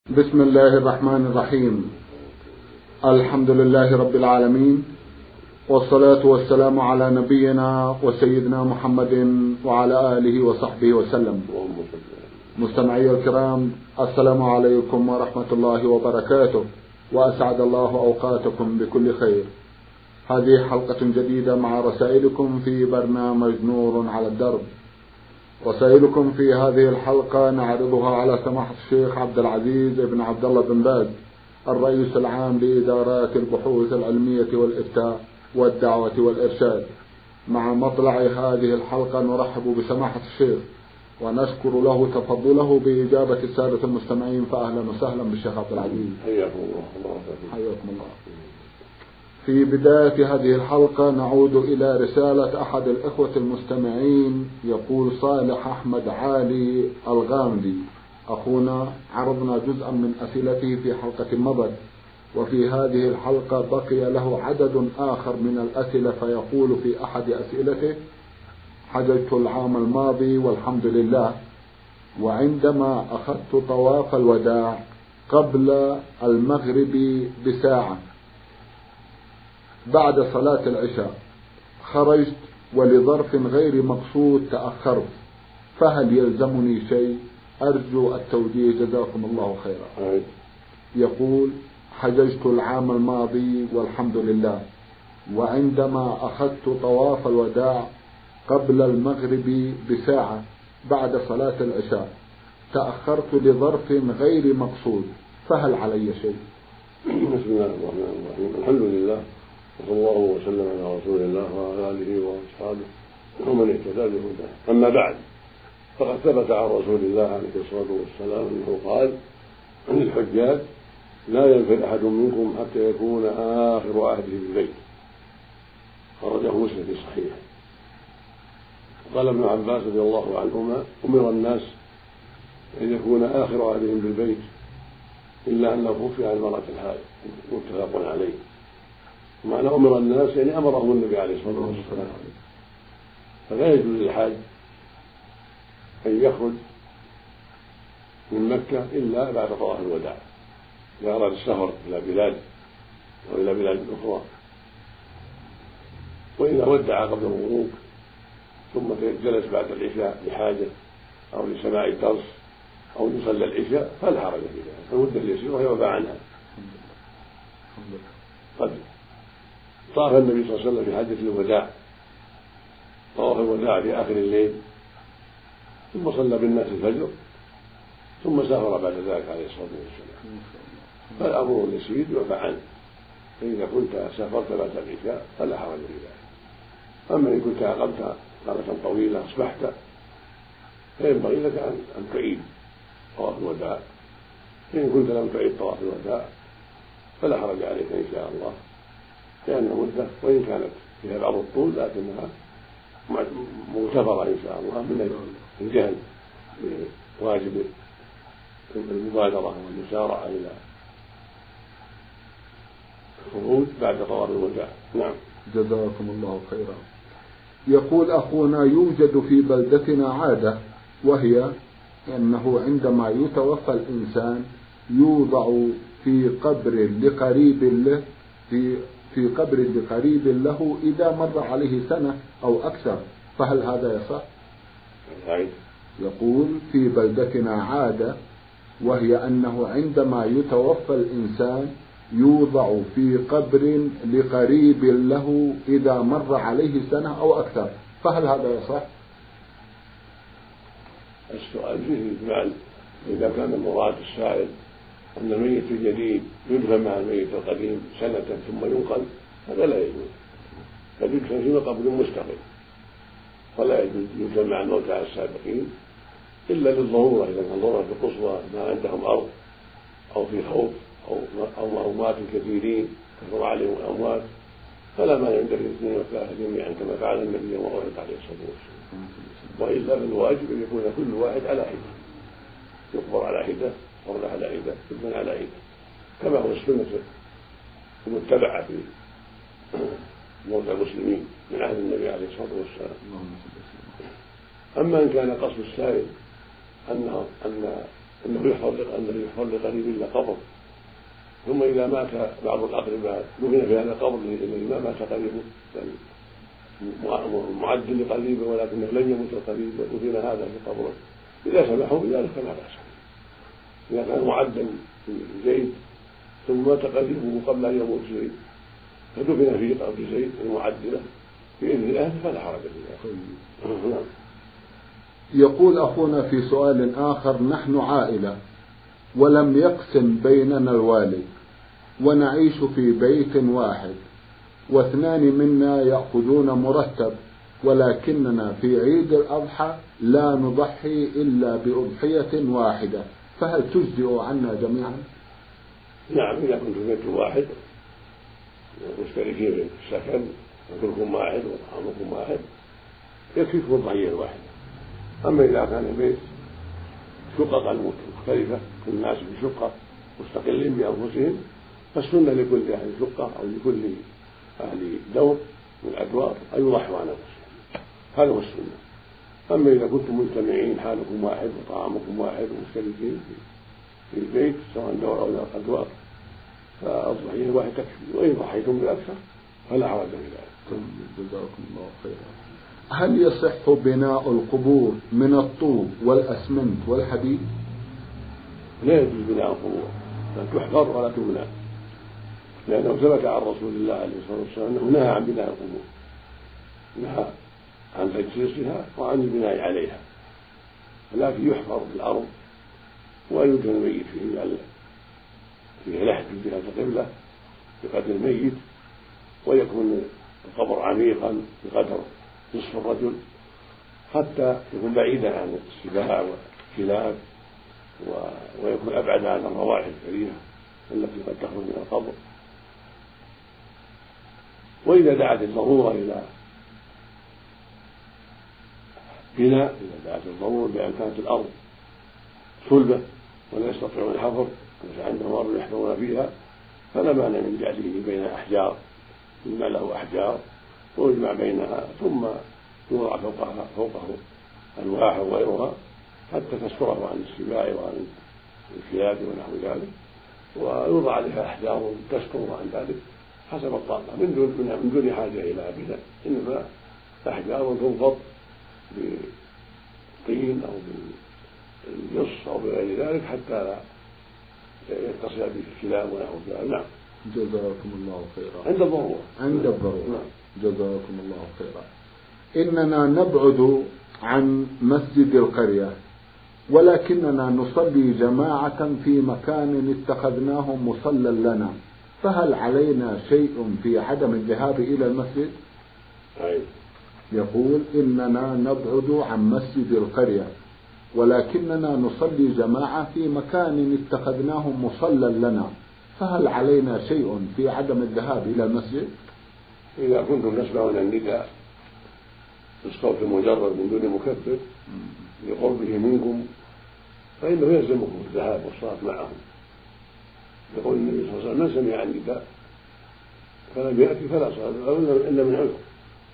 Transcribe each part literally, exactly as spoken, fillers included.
بسم الله الرحمن الرحيم. الحمد لله رب العالمين، والصلاة والسلام على نبينا وسيدنا محمد وعلى آله وصحبه وسلم. مستمعي الكرام، السلام عليكم ورحمة الله وبركاته، وأسعد الله أوقاتكم بكل خير. هذه حلقة جديدة مع رسائلكم في برنامج نور على الدرب. رسائلكم في هذه الحلقة نعرضها على سماحة الشيخ عبد العزيز بن عبد الله بن باز، الرئيس العام لإدارات البحوث العلمية والإفتاء والدعوة والإرشاد. مع مطلع هذه الحلقة نرحب بسماحة الشيخ ونشكر له تفضله بإجابة السادة المستمعين، فأهلا وسهلا بالشيخ عبد العزيز. حياكم الله. حياكم الله. في بداية هذه الحلقة نعود إلى رسالة أحد الإخوة المستمعين. يقول صالح أحمد علي الغامدي: أخونا، عرضنا جزءا من أسئلته في حلقة مضت، وفي هذه الحلقة بقي له عدد آخر من الأسئلة، فيقول في أحد أسئلته: حججت العام الماضي والحمد لله، وعندما أخذت طواف الوداع قبل المغرب بساعة بعد صلاة العشاء خرجت ولظرف غير مقصود تأخرت، فهل يلزمني شيء؟ أرجو التوجيه، جزاكم الله خيرا. يقول: حججت العام الماضي والحمد لله، وعندما أخذت طواف الوداع قبل المغرب بساعة بعد صلاة العشاء تأخرت لظرف غير مقصود، فهل علي شيء؟ بسم الله الرحمن الرحيم. الحمد لله، وصلى الله وسلم على رسول الله وعلى آله وأصحابه ومن اهتدى بهداه. أما بعد، فقد ثبت عن رسول الله عليه الصلاة والسلام أنه قال عن الحجاج: لا ينفر أحد منكم حتى يكون آخر عهده بالبيت. خرجه مسلم في صحيحه. قال ابن عباس رضي الله عنهما: أمر الناس أن يكون آخر عهدهم بالبيت إلا أنه خفي عن المرأة الحائض، متفق عليه. معنى أمر الناس يعني أمرهم النبي عليه الصلاة والسلام. فلا يجوز للحاج أن يخرج من مكة إلا بعد طواف الوداع إذا أراد السفر إلى بلاد أو إلى بلاد أخرى، وإذا ودع قبل الغروب ثم جلس بعد العشاء لحاجة أو لسماع الدرس أو يصلى العشاء فلا حرج في ذلك، فالمدة اليسيرة يعفى عنها. قد طاف النبي صلى الله عليه وسلم في حجة الوداع طواف الوداع في آخر الليل، ثم صلى بالناس الفجر، ثم سافر بعد ذلك عليه الصلاة والسلام. فالأمر يسير يعفى عنه، فإذا كنت سافرت بعد العشاء فلا حرج في ذلك. أما إن كنت أقمت قامة طويلة أصبحت فينبغي لك أن تعيد طواف الوداع. فإن كنت لم تعيد طواف الوداع فلا حرج عليك إن شاء الله، لأن مدة وإن كانت فيها بعض الطول لكنها مغتفرة إن شاء الله من الجهل بواجب المبادرة والمسارعة إلى الخروج بعد طواف الوداع. نعم، جزاكم الله خيرا. يقول أخونا: يوجد في بلدتنا عادة، وهي أنه عندما يتوفى الإنسان يوضع في قبر لقريب له في في قبر لقريب له إذا مر عليه سنة أو أكثر، فهل هذا يصح؟ يقول: في بلدتنا عادة، وهي أنه عندما يتوفى الإنسان يوضع في قبر لقريب له إذا مر عليه سنة أو أكثر، فهل هذا يصح؟ السؤال فيه إجمال. إذا كان مراد السائل أن الميت الجديد يدفن مع الميت القديم سنة ثم ينقل، هذا لا يجوز، بل يدفن في قبر مستقل، ولا يجوز يدفن مع الموتى السابقين إلا للضرورة. إذا كان ضرورة القصوى ما عندهم أرض أو في خوف أو أو أموات كثيرين كثر عليهم الأموات، فلا مانع من دفن الاثنين والثلاثة جميعا كما فعل النبي وأحد عليه الصلاة والسلام. وإلا فالواجب أن يكون كل واحد على حدة، يقبر على حدة، يقبر على حدة، يدفن على حدة، كما هو السنة المتبعة في موتى المسلمين من عهد النبي عليه الصلاة والسلام. أما إن كان قصد السائل أن أن أنه يحفر أنه يحفر لقريب إلا قبر، ثم إذا مات بعض الأقرباء دفن في هذا القبر الذي ما مات قريبه، يعني معد لقريبه ولكنه لم يمت القريب ودفن هذا في قبره، إذا سمحوا بذلك فلا بأس. إذا كان معدا زيد ثم مات قريبه قبل أن يموت زيد فدفن في قبر زيد المعد له بإذن الأهل فلا حرج في ذلك. يقول أخونا في سؤال آخر: نحن عائلة ولم يقسم بيننا الوالد ونعيش في بيت واحد، واثنان منا يأخذون مرتب، ولكننا في عيد الأضحى لا نضحي إلا بأضحية واحدة، فهل تجزئ عنا جميعا؟ نعم، إذا كنتم في بيت واحد مشتركين في السكن وكلكم واحد وطعامكم واحد يكفيكم الضحية الواحدة. أما إذا كان البيت شققا مختلفة، كل الناس في شقة مستقلين بأنفسهم، فالسنة لكل أهل شقة أو لكل أهل دور من الأدوار أن يضحوا عن أنفسهم، هذا هو السنة. أما إذا كنتم مجتمعين حالكم واحد وطعامكم واحد ومشتركين في البيت سواء دور أو أدوار فالضحية الواحد تكفي، وإن ضحيتم بالأكثر فلا حرج في ذلك. جزاكم الله خيرا. هل يصح بناء القبور من الطوب والأسمنت والحديد؟ لا يجوز بناء القبور، لا تحفر ولا تبنى، لأنه ثبت عن رسول الله عليه الصلاة والسلام أنه نهى عن بناء القبور، نهى عن تجسيسها وعن البناء عليها، ولكن يحفر في الأرض ويدفن الميت فيه فيه لحد من جهة القبلة بقدر الميت، ويكون القبر عميقا بقدر نصف الرجل حتى يكون بعيدا عن السباع والكلاب، ويكون أبعد عن الروائح الكريهة التي قد تخرج من القبر. وإذا دعت الضرورة إلى بناء، إذا دعت الضرورة بأن كانت الأرض صلبة ولا يستطيعون الحفر وليس عندهم أرض يحفرون فيها، فلا مانع من جعله بين أحجار، يجمع له أحجار ويجمع بينها ثم يوضع فوقها فوقه ألواح وغيرها حتى تستره عن السباع وعن الكلاب ونحو ذلك، ويوضع عليها أحجار تستره عن ذلك حسب الطاقة من دون من دون حاجة إلى بناء، إنما أحجار تنفض بالطين أو بالجص أو بغير ذلك حتى لا يتصل به الكلاب ونحو ذلك. نعم. جزاكم الله خيرا. عند الضرورة. عند الضرورة. نعم. جزاكم الله خيرا. إننا نبعد عن مسجد القرية ولكننا نصلي جماعة في مكان اتخذناه مصلى لنا، فهل علينا شيء في عدم الذهاب إلى المسجد؟ أي. يقول: إننا نبعد عن مسجد القرية ولكننا نصلي جماعة في مكان اتخذناه مصلى لنا، فهل علينا شيء في عدم الذهاب إلى المسجد؟ إذا كنتم تسمعون النداء بالصوت المجرد من دون مكبر لقربه منكم فإنه يلزمكم الذهاب والصلاة معهم. يقول النبي صلى الله عليه وسلم: من سمع النداء فلم يأتي فلا صلاة إلا من عذر.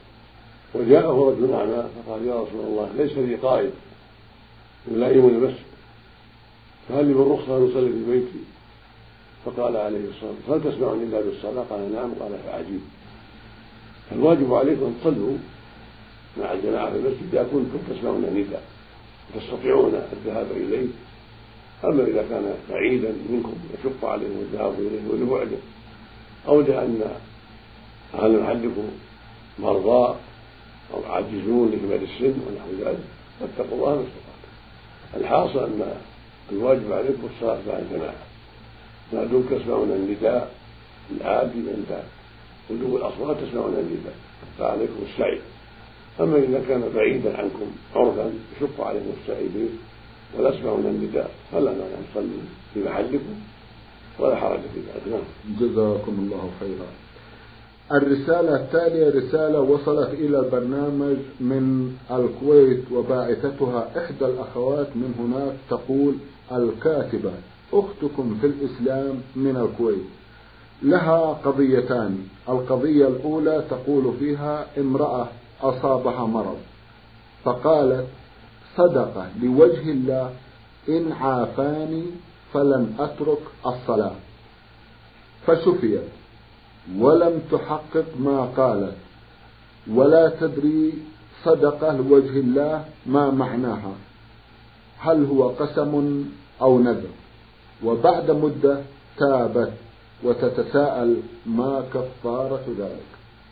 وجاءه رجل أعمى فقال: يا رسول الله، ليس لي قائد يلائم المسجد، فهل لي من رخصة أن أصلي في بيتي؟ فقال عليه الصلاة والسلام: هل تسمعني إلا بالصلاة؟ قال: نعم. قال: فعجيب. فالواجب عليكم أن تصلوا مع الجماعة في المسجد إذا كنتم تسمعون النداء وتستطيعون الذهاب إليه. أما إذا كان بعيدا منكم يشق عليهم الذهاب إليه ولبعده أو لأن أهل محلكم مرضى أو عاجزون لكبر السن ونحو ذلك فاتقوا الله ما استطعتم. الحاصل أن الواجب عليكم الصلاة مع الجماعة ما دمتم تسمعون النداء العادي عند ولو الأصوات تسمعون النداء فعليكم السعي. أما إذا كان بعيدا عنكم عرفا يشق عليكم السعي به ولا تسمعون النداء فلا مانع أن تصلوا في محلكم ولا حرج في ذلك. جزاكم الله خيرا. الرسالة التالية رسالة وصلت إلى البرنامج من الكويت وباعثتها إحدى الأخوات من هناك، تقول: الكاتبة أختكم في الإسلام من الكويت لها قضيتان. القضية الأولى تقول فيها: امرأة أصابها مرض فقالت: صدقة لوجه الله إن عافاني فلن أترك الصلاة، فشفيت ولم تحقق ما قالت ولا تدري صدقة لوجه الله ما معناها، هل هو قسم أو نذر؟ وبعد مدة تابت وتتساءل ما كفارة ذلك؟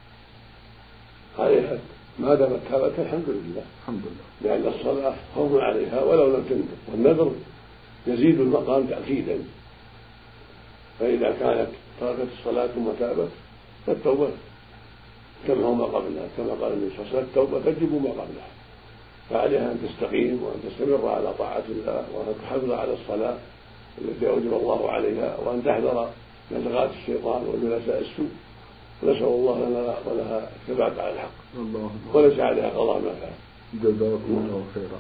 عليها ما دامت تابت الحمد لله، الحمد لله، لأن الصلاة فرض عليها ولو لم تنذر، والنذر يزيد المقام تأكيدا. فإذا كانت تركت الصلاة ثم تابت فالتوبة تمحو ما قبلها، كما قال النبي صلى الله عليه وسلم: التوبة تجب ما قبلها. فعليها أن تستقيم وأن تستمر على طاعة الله، وأن تحافظ على الصلاة التي أوجب الله عليها، وأن تحذر نزغات الشيطان وجلساء السوء. ونسأل الله لنا ولها الثبات على الحق، وليس عليها قضاء ما فعل. جزاكم الله خيرا.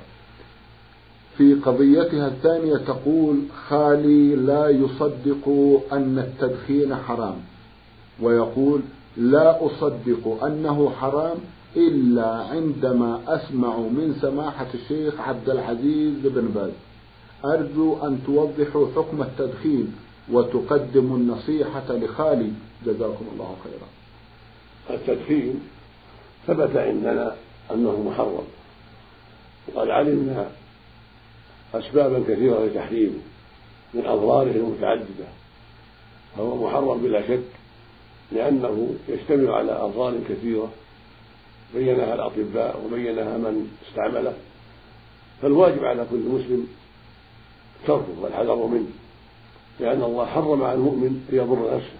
في قضيتها الثانية تقول: خالي لا يصدق أن التدخين حرام، ويقول: لا أصدق أنه حرام إلا عندما أسمع من سماحة الشيخ عبد العزيز بن باز. أرجو أن توضحوا حكم التدخين وتقدموا النصيحة لخالي، جزاكم الله خيرا. التدخين ثبت عندنا أنه محرم، وقد علمنا أسبابا كثيرة لتحريمه من أضراره المتعددة، فهو محرم بلا شك، لأنه يشتمل على أضرار كثيرة بينها الأطباء وبينها من استعمله. فالواجب على كل مسلم تركه والحذر منه، لأن الله حرم على المؤمن أن يضر نفسه،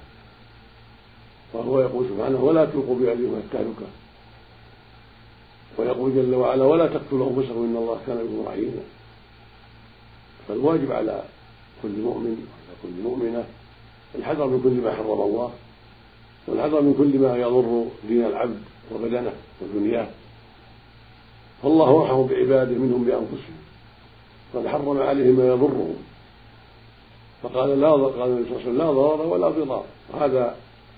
وهو يقول سبحانه: ولا تلقوا بأيديكم إلى التهلكة، ويقول جل وعلا: ولا تقتلوا أنفسكم إن الله كان بكم رحيما. فالواجب على كل مؤمن وعلى كل مؤمنة الحذر من كل ما حرم الله، والحذر من كل ما يضر دين العبد وبدنه ودنياه. فالله أرحم بعباده منهم بأنفسهم، قد حرم عليهم ما يضرهم، فقال لا قال النبي صلى الله عليه وسلم: لا ضرر ولا ضرار. هذا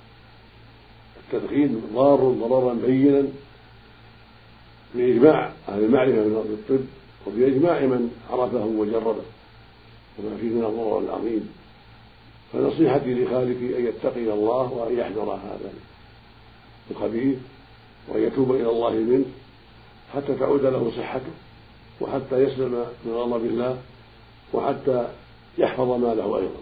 التدخين ضار ضررا بينا بإجماع أهل المعرفة من أهل الطب، وبإجماع من عرفه وجربه، وما فيه من الضرر العظيم. فنصيحتي لخالك أن يتقي الله وأن يحذر هذا الخبيث، وأن يتوب إلى الله منه حتى تعود له صحته، وحتى يسلم من غضب الله، وحتى يحفظ ماله أيضا.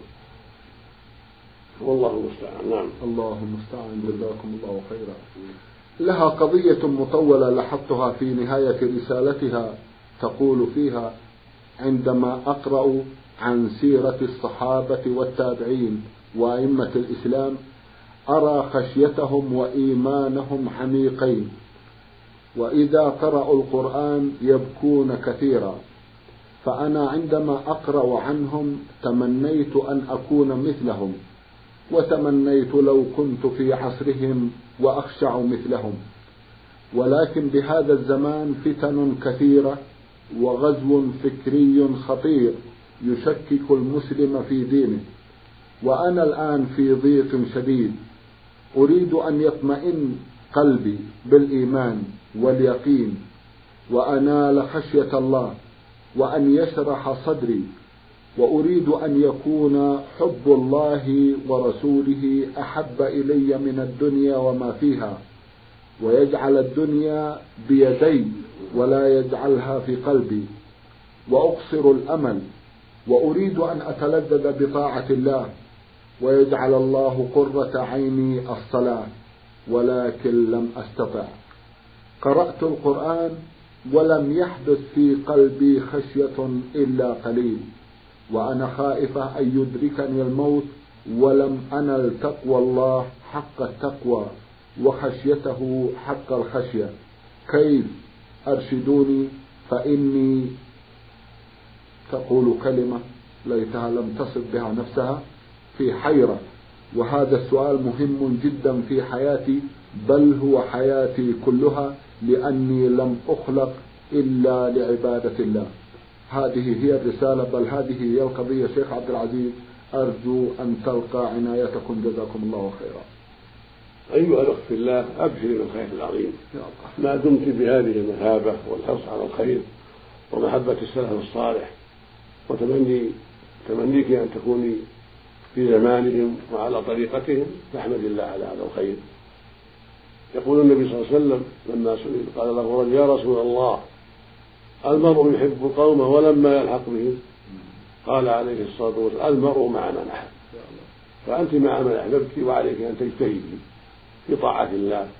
والله المستعان. نعم. الله المستعان، جزاكم الله خيرا. لها قضية مطولة لاحظتها في نهاية رسالتها، تقول فيها: عندما أقرأ عن سيرة الصحابة والتابعين وأئمة الإسلام أرى خشيتهم وإيمانهم عميقين، وإذا قرأوا القرآن يبكون كثيرا، فأنا عندما أقرأ عنهم تمنيت أن أكون مثلهم، وتمنيت لو كنت في عصرهم وأخشع مثلهم. ولكن بهذا الزمان فتن كثيرة وغزو فكري خطير يشكك المسلم في دينه، وأنا الآن في ضيق شديد، أريد أن يطمئن قلبي بالإيمان واليقين وأنال خشية الله، وأن يشرح صدري، وأريد أن يكون حب الله ورسوله أحب إلي من الدنيا وما فيها، ويجعل الدنيا بيدي ولا يجعلها في قلبي، وأقصر الأمل، وأريد أن أتلذذ بطاعة الله، ويجعل الله قرة عيني الصلاة، ولكن لم أستطع. قرأت القرآن ولم يحدث في قلبي خشية إلا قليل، وأنا خائفة أن يدركني الموت ولم أنل تقوى الله حق التقوى وخشيته حق الخشية. كيف؟ أرشدوني، فإني تقول كلمة ليتها لم تصب بها نفسها في حيرة، وهذا السؤال مهم جدا في حياتي، بل هو حياتي كلها، لأني لم أخلق إلا لعبادة الله. هذه هي الرسالة، بل هذه هي القضية. شيخ عبد العزيز، أرجو أن تلقى عنايتكم، جزاكم الله خيرا. أيها الأخ في الله، أبشر بالخير العظيم ما دمت بهذه المثابة والحرص على الخير ومحبة السلف الصالح، وتمني تمنيك أن تكوني في زمانهم وعلى طريقتهم، فاحمد الله على هذا الخير. يقول النبي صلى الله عليه وسلم لما سئل قال له رجل: يا رسول الله، المرء يحب القوم ولما يلحق بهم؟ قال عليه الصلاة والسلام: المرء مع من أحب. فأنت مع من أحببت، وعليك أن تجتهدي في طاعة الله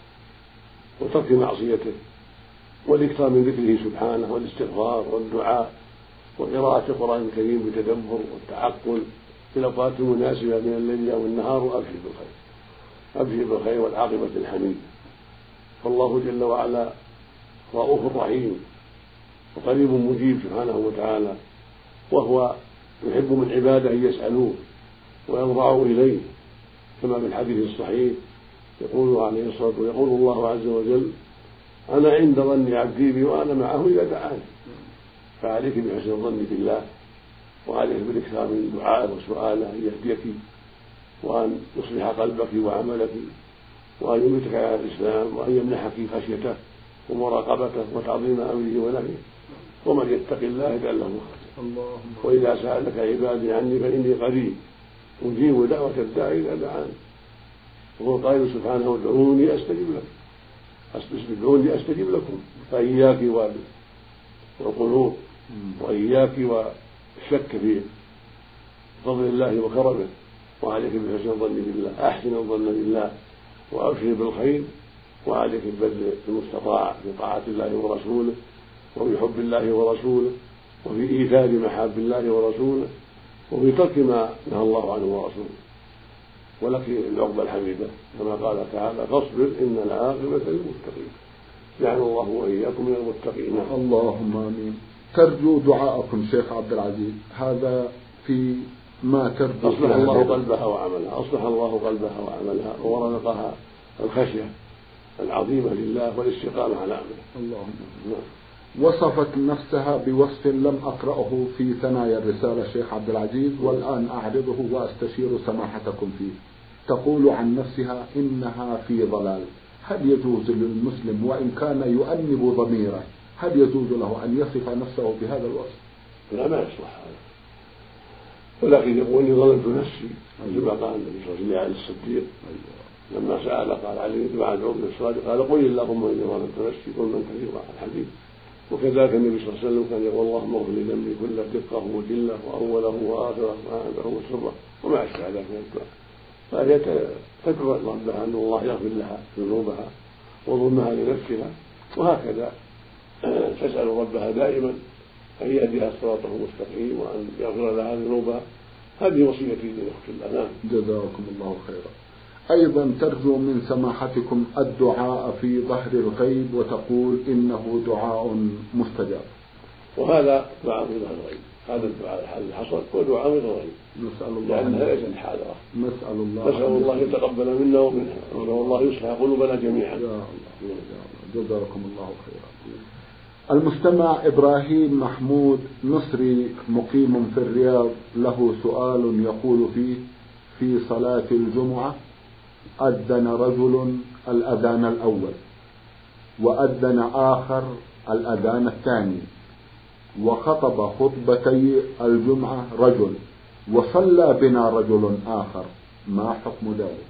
وترك معصيته والإكثار من ذكره سبحانه والاستغفار والدعاء وقراءة القرآن الكريم بتدبر والتعقل في الأوقات المناسبة من الليل أو النهار، وأبشر بالخير أبشر بالخير والعاقبة الحميدة. فالله جل وعلا رؤوف رحيم وقريب مجيب سبحانه وتعالى، وهو يحب من عباده أن يسألوه ويضرعوا إليه، كما في الحديث الصحيح يقول عليه الصلاة والسلام: يقول الله عز وجل: أنا عند ظن عبدي بي وأنا معه إذا دعاني. فعليك بحسن الظن بالله، وعليك بالاكثار من دعائه وسؤاله أن يهديك وأن يصلح قلبك وعملك وأن يميتك على الإسلام وأن يمنحك خشيته ومراقبته وتعظيم أمره ونهيه. ومن يتق الله يجعل له مخرجا. وإذا سألك عبادي عني فإني قريب أجيب دعوة الداعي إذا دعاني. وهو قائل سبحانه: ادعوني أستجب لكم ادعوني أستجب لكم. فإياك والقنوط وإياك والشك في فضل الله وكرمه، وعليك بحسن الظن بالله. أحسن الظن بالله وأبشر بالخير، وعليك ببذل المستطاع في طاعة الله ورسوله وفي حب الله ورسوله وفي إيثار محاب الله ورسوله وفي ترك ما نهى الله عنه ورسوله. ولك العقبى الحميدة كما قال تعالى: فاصبر إن العاقبة للمتقين. جعل الله وإياكم من المتقين. اللهم آمين. ترجو دعاءكم شيخ عبد العزيز، هذا في ما ترجو. أصلح الله قلبها وعملها أصلح الله قلبها وعملها ورزقها الخشية العظيمة لله والاستقامة على أمره. اللهم آمين. وصفت نفسها بوصف لم أقرأه في ثنايا الرسالة شيخ عبد العزيز، والآن أعرضه وأستشير سماحتكم فيه. تقول عن نفسها إنها في ضلال. هل يجوز للمسلم وإن كان يؤنب ضميره، هل يجوز له أن يصف نفسه بهذا الوصف؟ لا، ما يصلح هذا، ولكن يقول إني ظلمت نفسي، كما قال النبي صلى الله عليه وسلم الصديق لما سأل قال عليه دعاء العبد الصادق قال: قل اللهم إني ظلمت نفسي ظلما كثيرا. الحديث. وكذلك النبي صلى الله عليه وسلم كان يقول: اللهم اغفر لي ذنبي كله دقه وجله وأوله وآخره وآخره وسره وما أشبه ذلك من الدعاء. فهي تدعو ربها أن الله يغفر لها ذنوبها وظلمها لنفسها، وهكذا تسأل ربها دائما أن يهديها صراطه المستقيم وأن يغفر لها ذنوبها. هذه وصيتي للأخت الأنام. جزاكم الله خيرا. أيضا ترجو من سماحتكم الدعاء في ظهر الغيب، وتقول إنه دعاء مستجاب. وهذا دعاء في ظهر الغيب، هذا الدعاء الحال الحصل ودعاء في ظهر الغيب، نسأل الله لأنها ليست حاضرة. نسأل الله نسأل الله يتقبل منا ومنها، ونسأل الله يصلح قلوبنا جميعا. يا الله جزاكم الله خيرا. المستمع إبراهيم محمود مصري مقيم في الرياض له سؤال يقول فيه: في صلاة الجمعة أذن رجل الأذان الأول وأذن آخر الأذان الثاني، وخطب خطبتي الجمعة رجل وصلى بنا رجل آخر، ما حكم ذلك؟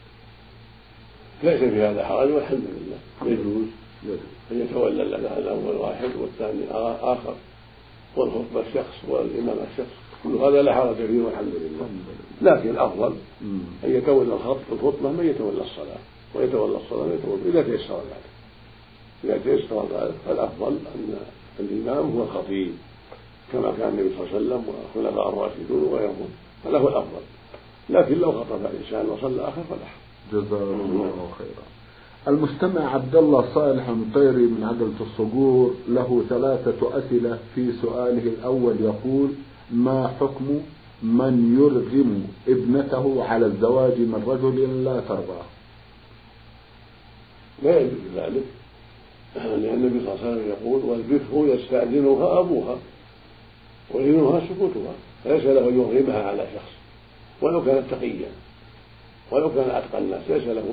ليس في هذا حرج والحمد لله. يجوز أن يتولى الأذان الأول واحد والثاني آخر والخطبة الشخص والإمام الشخص، كل هذا لا حرج فيه والحمد لله. لكن الأفضل أن يتولى الخطبة من يتولى الصلاة، ويتولى الصلاة من يتولى إذا تيسر ذلك. إذا تيسر ذلك فالأفضل أن الإمام هو الخطيب كما كان النبي صلى الله عليه وسلم والخلفاء الراشدون وغيرهم، هذا هو الأفضل. لكن لو خطب الإنسان وصلى آخر فلا حرج. جزاكم الله خيرا. المستمع عبد الله صالح المطيري من عدلة الصقور له ثلاثة أسئلة. في سؤاله الأول يقول: ما حكم من يرغم ابنته على الزواج من رجل لا ترضاه؟ لا يجوز ذلك، لأن النبي صلى الله عليه وسلم يقول: والبكر يستأذنها أبوها وإذنها سكوتها، فليس له أن يرغمها على شخص ولو كانت تقيا ولو كان أتقى الناس، ليس له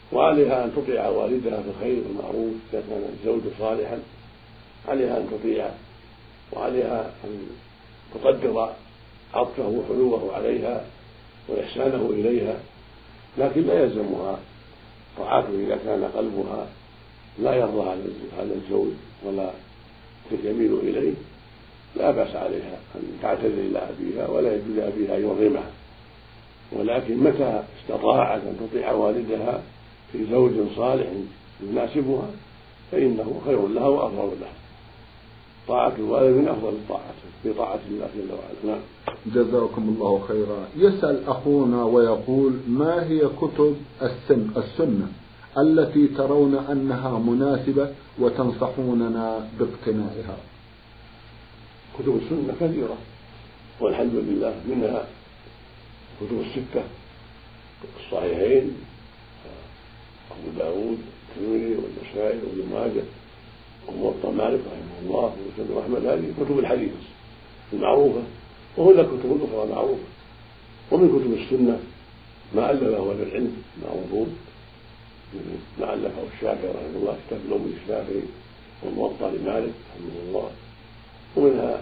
وعليها أن تطيع والدها في الخير والمعروف إذا كان الزوج صالحا، عليها أن تطيع، وعليها أن تقدر عطفه وحلوه عليها وإحسانه إليها، لكن لا يلزمها طاعته إذا كان قلبها لا يرضى هذا الزوج ولا يميل إليه، لا بأس عليها أن تعتذر إلى أبيها ولا يجوز لأبيها أن يرغمها، ولكن متى استطاعت أن تطيع والدها في زوج صالح يناسبها فإنه خير لها وأفضل لها. طاعة الوالد من أفضل الطاعات في طاعة الله جل وعلا. نعم. جزاكم الله خيرا. يسأل أخونا ويقول: ما هي كتب السن السنة التي ترون أنها مناسبة وتنصحوننا باقتنائها؟ كتب السنة كثيرة والحمد لله، منها كتب الستة الصحيحين، أبو داود والترمذي والنسائي وابن ماجه وموطأ مالك رحمه الله ومسند أحمد، هذه كتب الحديث المعروفة، وهناك كتب أخرى معروفة. ومن كتب السنة ما ألفه أهل العلم معروفون، ما ألفه الشافعي رحمه الله كتاب الأم الشافعي والموطأ لمالك رحمه الله، ومنها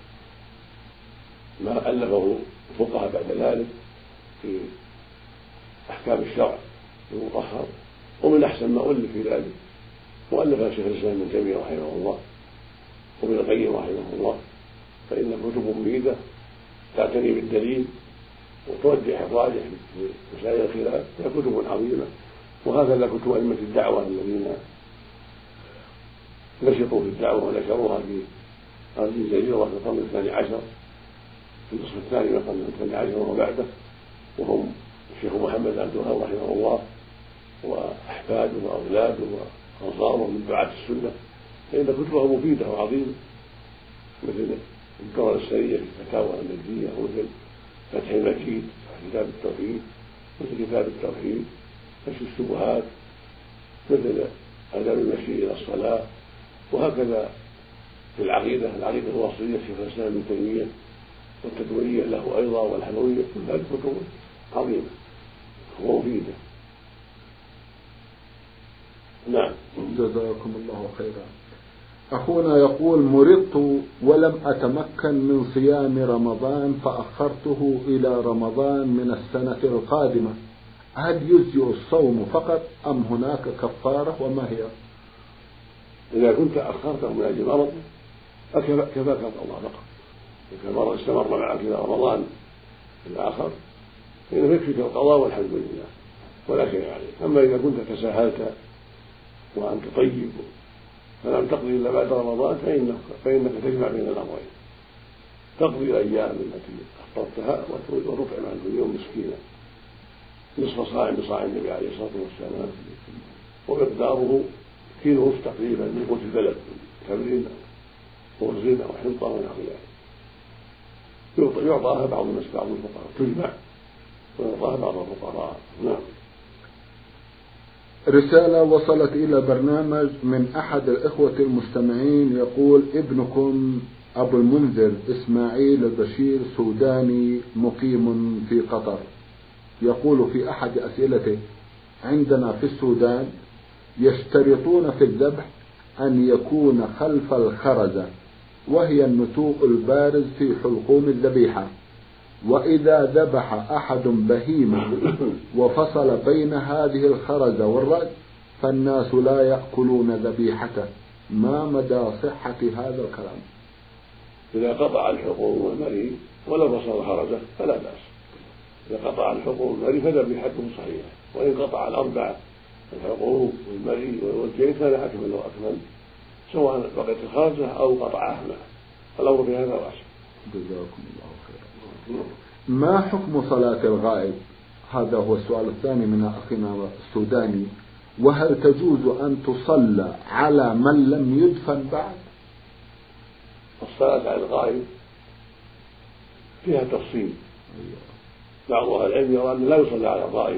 ما ألفه الفقهاء بعد ذلك في أحكام الشرع المطهر، ومن أحسن ما ألف في ذلك وألفها شيخ الإسلام ابن تيمية رحمه الله وابن القيم رحمه الله، فإن كتب مفيدة تعتني بالدليل وتوجه الراجح في مسائل الخلاف، هي كتب عظيمة. وهكذا كتب أئمة الدعوة الذين نشطوا في الدعوة ونشروها في هذه الجزيرة في القرن الثاني عشر، في النصف الثاني من القرن الثاني عشر وبعده، وهم الشيخ محمد عبد الوهاب رحمه الله وأحفاده وأولاده وأنصاره من دعاة السنة، فإن كتبها مفيدة وعظيمة، مثل الدورة السرية في الفتاوى النجدية، ومثل فتح المجيد في كتاب التوحيد، مثل كتاب التوحيد، كشف الشبهات، مثل آداب المشي إلى الصلاة، وهكذا في العقيدة العقيدة الوصية شيخ الإسلام ابن تيمية والتدوينية له أيضا والحلوية، كل هذه كتب عظيمة ومفيدة. نعم. جزاكم الله خيرا. أخونا يقول: مرضت ولم أتمكن من صيام رمضان فأخرته إلى رمضان من السنة القادمة، هل يجزئ الصوم فقط أم هناك كفارة وما هي؟ إذا كنت أخرته من أجل مرض فكفاك الله فقط، إذا المرض استمر معك إلى رمضان الآخر فإنه يكفيك القضاء والحمد لله ولا شيء عليك. أما إذا كنت تساهلت وأنت طيب فلم تقضي إلا بعد رمضان فإنك, فإنك تجمع بين الأمرين، تقضي الأيام التي أفطرتها وتطعم عن كل يوم مسكينا نصف صاع بصاع النبي عليه الصلاة والسلام، ومقداره كيلو تقريبا من قوت البلد، تمر ورز أو حنطة ونحو ذلك، يعطاها بعض الناس بعض الفقراء، تجمع ويعطاها بعض الفقراء. نعم. رسالة وصلت إلى برنامج من أحد الإخوة المستمعين يقول: ابنكم أبو المنذر إسماعيل البشير سوداني مقيم في قطر، يقول في أحد أسئلته: عندنا في السودان يشترطون في الذبح أن يكون خلف الخرزة، وهي النتوء البارز في حلقوم الذبيحة، وإذا ذبح أحد بهيمة وفصل بين هذه الخرزة والرأس فالناس لا يأكلون ذبيحته، ما مدى صحة هذا الكلام؟ إذا قطع الحلقوم والمري ولا فصل الخرزة فلا بأس، إذا قطع الحلقوم والمري فذبيحته صحيحة، وإن قطع الأربع الحلقوم والمري والوجهين كان أكمل وأكمل، سواء بقيت الخرزة أو قطعها معه، الأمر في هذا واسع. جزاكم الله خيرا. ما حكم صلاة الغائب؟ هذا هو السؤال الثاني من أخينا السوداني. وهل تجوز أن تصلى على من لم يدفن بعد؟ الصلاة على الغائب فيها تفصيل، بعض أهل العلم يرى أن لا يصلى على الغائب،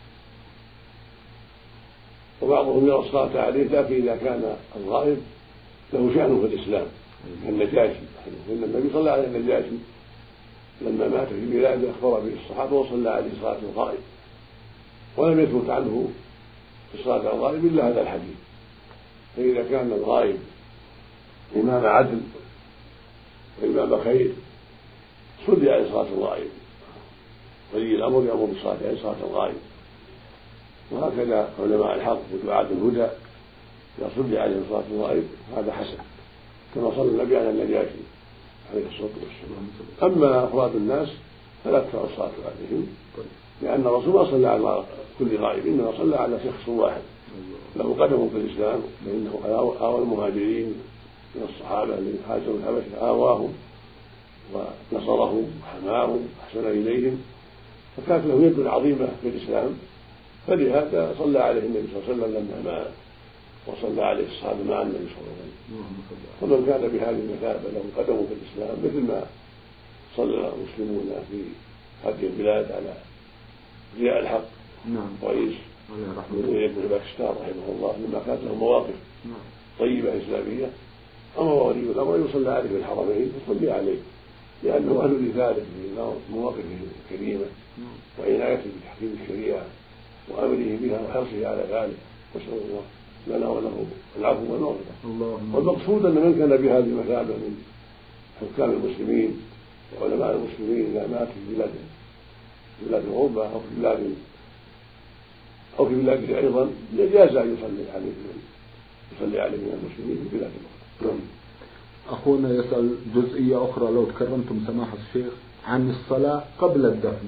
وبعضهم يرى الصلاة عليه، لكن إذا كان الغائب له شأنه في الإسلام كالنجاشي، فإن النبي صلى على النجاشي لما مات في بلاده أخبر به الصحابة وصلى عليه صلاة الغائب، ولم يثبت عنه الصلاة على الغائب إلا هذا الحديث. فإذا كان الغائب إمام عدل وإمام خير صلي عليه صلاة الغائب، ولي الأمر يأمر بالصلاة عليه صلاة الغائب. وهكذا علماء الحق ودعاة الهدى إذا صلي عليه صلاة الغائب هذا حسن، كما صلى النبي على النجاشي عليه الصلاة والسلام. أما أفراد الناس فلا تكثر الصلاة عليهم، لأن الرسول ما صلى على كل غائب، إنما صلى على شخص واحد له قدم في الإسلام، فإنه آوى المهاجرين من الصحابة الذين هاجروا الحبشة، آواهم ونصرهم وحماهم وأحسن إليهم، فكانت له يد عظيمة في الإسلام، فلهذا صلى عليه النبي صلى الله عليه وسلم لما مات، وصلى عليه الصحابة مع النبي صلى الله عليه وسلم. فمن كان بهذه المثابة له قدم في الإسلام مثل ما صلى المسلمون في هذه البلاد على ضياء الحق رئيس ابن باكستان رحمه الله، لما كانت له مواقف طيبة إسلامية، أما ولي الأمر يصلى عليه في الحرمين فصلي عليه، لأنه أهل لذلك في مواقفه الكريمة وعنايته بتحكيم الشريعة وأمره بها وحرصه على ذلك، وصلى الله لنا وله العفو والمغفرة. والمقصود أن من كان بهذه المثابة من حكام المسلمين وعلماء المسلمين إذا مات في بلاد في بلاد أوروبا أو في بلاد أو في بلاده أيضا يجاز أن يصلي عليه يصلي عليه من المسلمين في بلاد أخرى. أخونا يسأل جزئية أخرى لو تكرمتم سماحة الشيخ عن الصلاة قبل الدفن.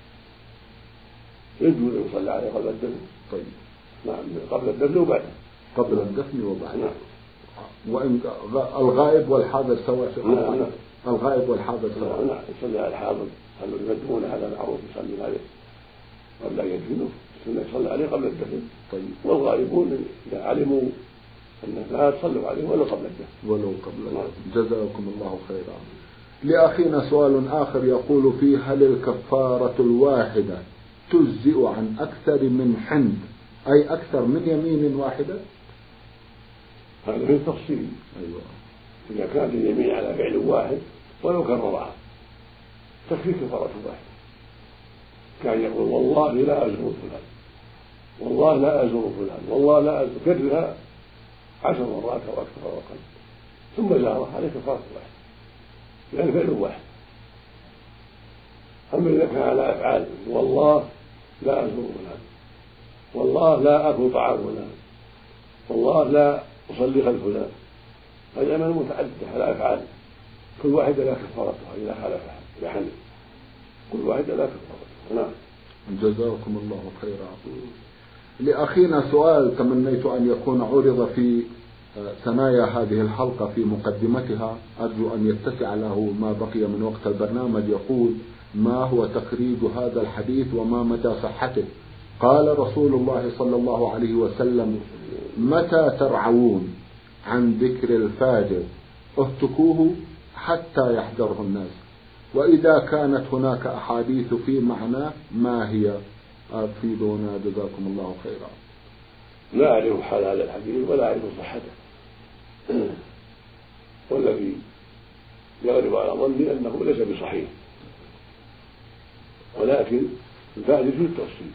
يجوز أن يصلي عليه قبل الدفن. طيب. نعم قبل الدفن وبعده. قبل الدفن وبعده. نعم. وإن الغائب والحاضر سواء. نعم نعم. الغائب والحاضر سواء. نعم يصلي على الحاضر، قالوا يقدمون هذا معروف يصلي عليه قبل أن يدفنه، يصلي عليه قبل الدفن. طيب. والغائبون إذا علموا أنه لا تصلوا عليه ولو قبل الدفن. ولو قبل الدفن. جزاكم الله خيرا. لأخينا سؤال آخر يقول فيه: هل الكفارة الواحدة تجزئ عن أكثر من حنث، أي أكثر من يمين واحدة؟ هذا في التفصيل. أيوة. إذا كانت اليمين على فعل واحد ولو كررها تكفي كفارة واحدة، كان يقول والله لا أزور فلان، والله لا أزور فلان، والله لا أزور، كررها عشر مرات أو أكثر أو أقل ثم زارها عليه كفارة واحدة، يعني فعل واحد. أما إذا كان على أفعال والله لا أزور فلان، والله لا أكل طعام فلان، والله لا أصلي خلف فلان، فالأعمال متعددة على أفعال كل واحدة لا كفارتها إذا خالفها إذا حنث، كل واحدة لا كفارتها. نعم. جزاكم الله خيرا. لأخينا سؤال تمنيت أن يكون عرض في ثنايا هذه الحلقة في مقدمتها، أرجو أن يتسع له ما بقي من وقت البرنامج. يقول: ما هو تخريج هذا الحديث وما مدى صحته؟ قال رسول الله صلى الله عليه وسلم: متى ترعون عن ذكر الفاجر اهتكوه حتى يحذره الناس، وإذا كانت هناك أحاديث في معناه ما هي؟ أفيدونا جزاكم الله خيرا. لا أعرف حال هذا الحديث ولا أعرف صحته، والذي يغلب على ظني أنه ليس بصحيح، ولكن الفائدة في التفصيل.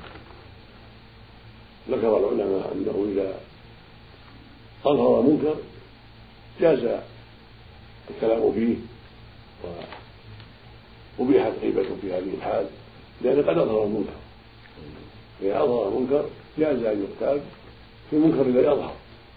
ذكر العلماء أنه إذا أظهر منكر جاز الكلام فيه وأبيحت غيبته في هذه الحال، لأن قد أظهر المنكر، إذا أظهر المنكر جاز أن يغتاب في المنكر الذي أظهر.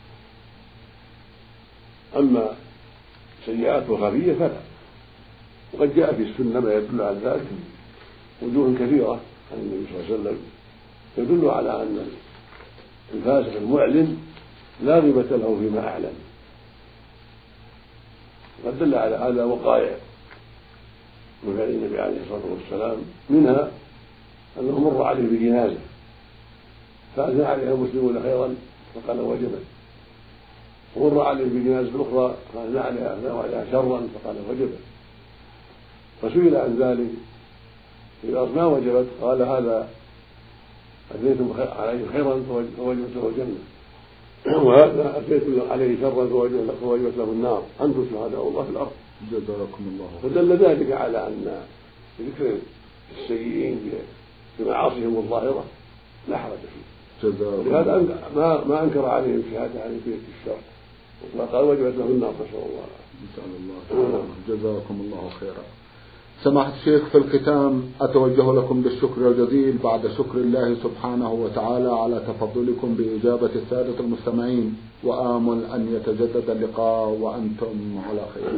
أما سيئات وخفية فلا، وقد جاء في السنة ما يدل على ذلك وجوه كثيرة عن النبي صلى الله عليه وسلم يدل على أن الفاسق المعلن لا غيبة له فيما أعلن، قد دل على هذا وقائع من فعل النبي عليه الصلاة والسلام، منها أنه مر عليه بجنازة فأثنى عليها المسلمون خيرا فقال وجبت، ومر عليه بجنازة أخرى فأثنى عليها أثنى عليها شرا فقال وجبت، فسئل عن ذلك إذا ما وجبت قال هذا أثنيتم عليه خيرا فوجبت له الجنة، وهذا أثنيتم عليه شرا فوجبت له النار، أنتم شهداء الله في الأرض. جزاكم الله. فدل ذلك على أن ذكر السيئين بمعاصيهم الظاهرة لا حرج فيه، لهذا ما ما أنكر عليهم الشهادة على في الشرع وقال وجبت له النار نسأل الله. نسأل الله. جزاكم الله خيرا. سماحة الشيخ، في الختام أتوجه لكم بالشكر الجزيل بعد شكر الله سبحانه وتعالى على تفضلكم بإجابة السادة المستمعين، وآمل أن يتجدد اللقاء وأنتم على خير.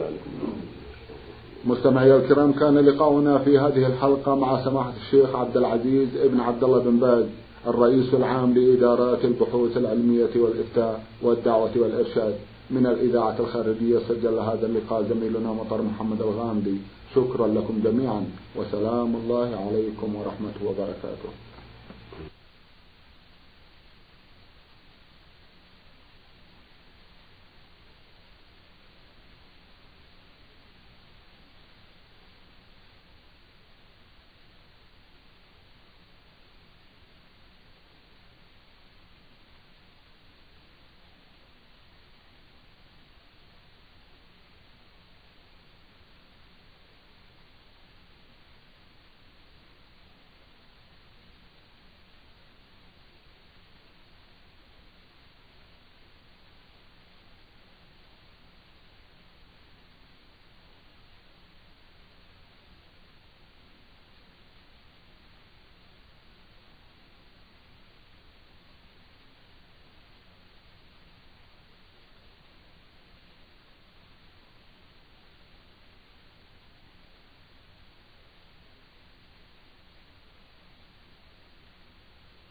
مستمعي الكرام، كان لقاؤنا في هذه الحلقة مع سماحة الشيخ عبد العزيز ابن عبد الله بن باز، الرئيس العام لإدارات البحوث العلمية والإفتاء والدعوة والإرشاد من الإذاعة الخارجية. سجل هذا اللقاء زميلنا مطر محمد الغامدي. شكرا لكم جميعا، وسلام الله عليكم ورحمة وبركاته.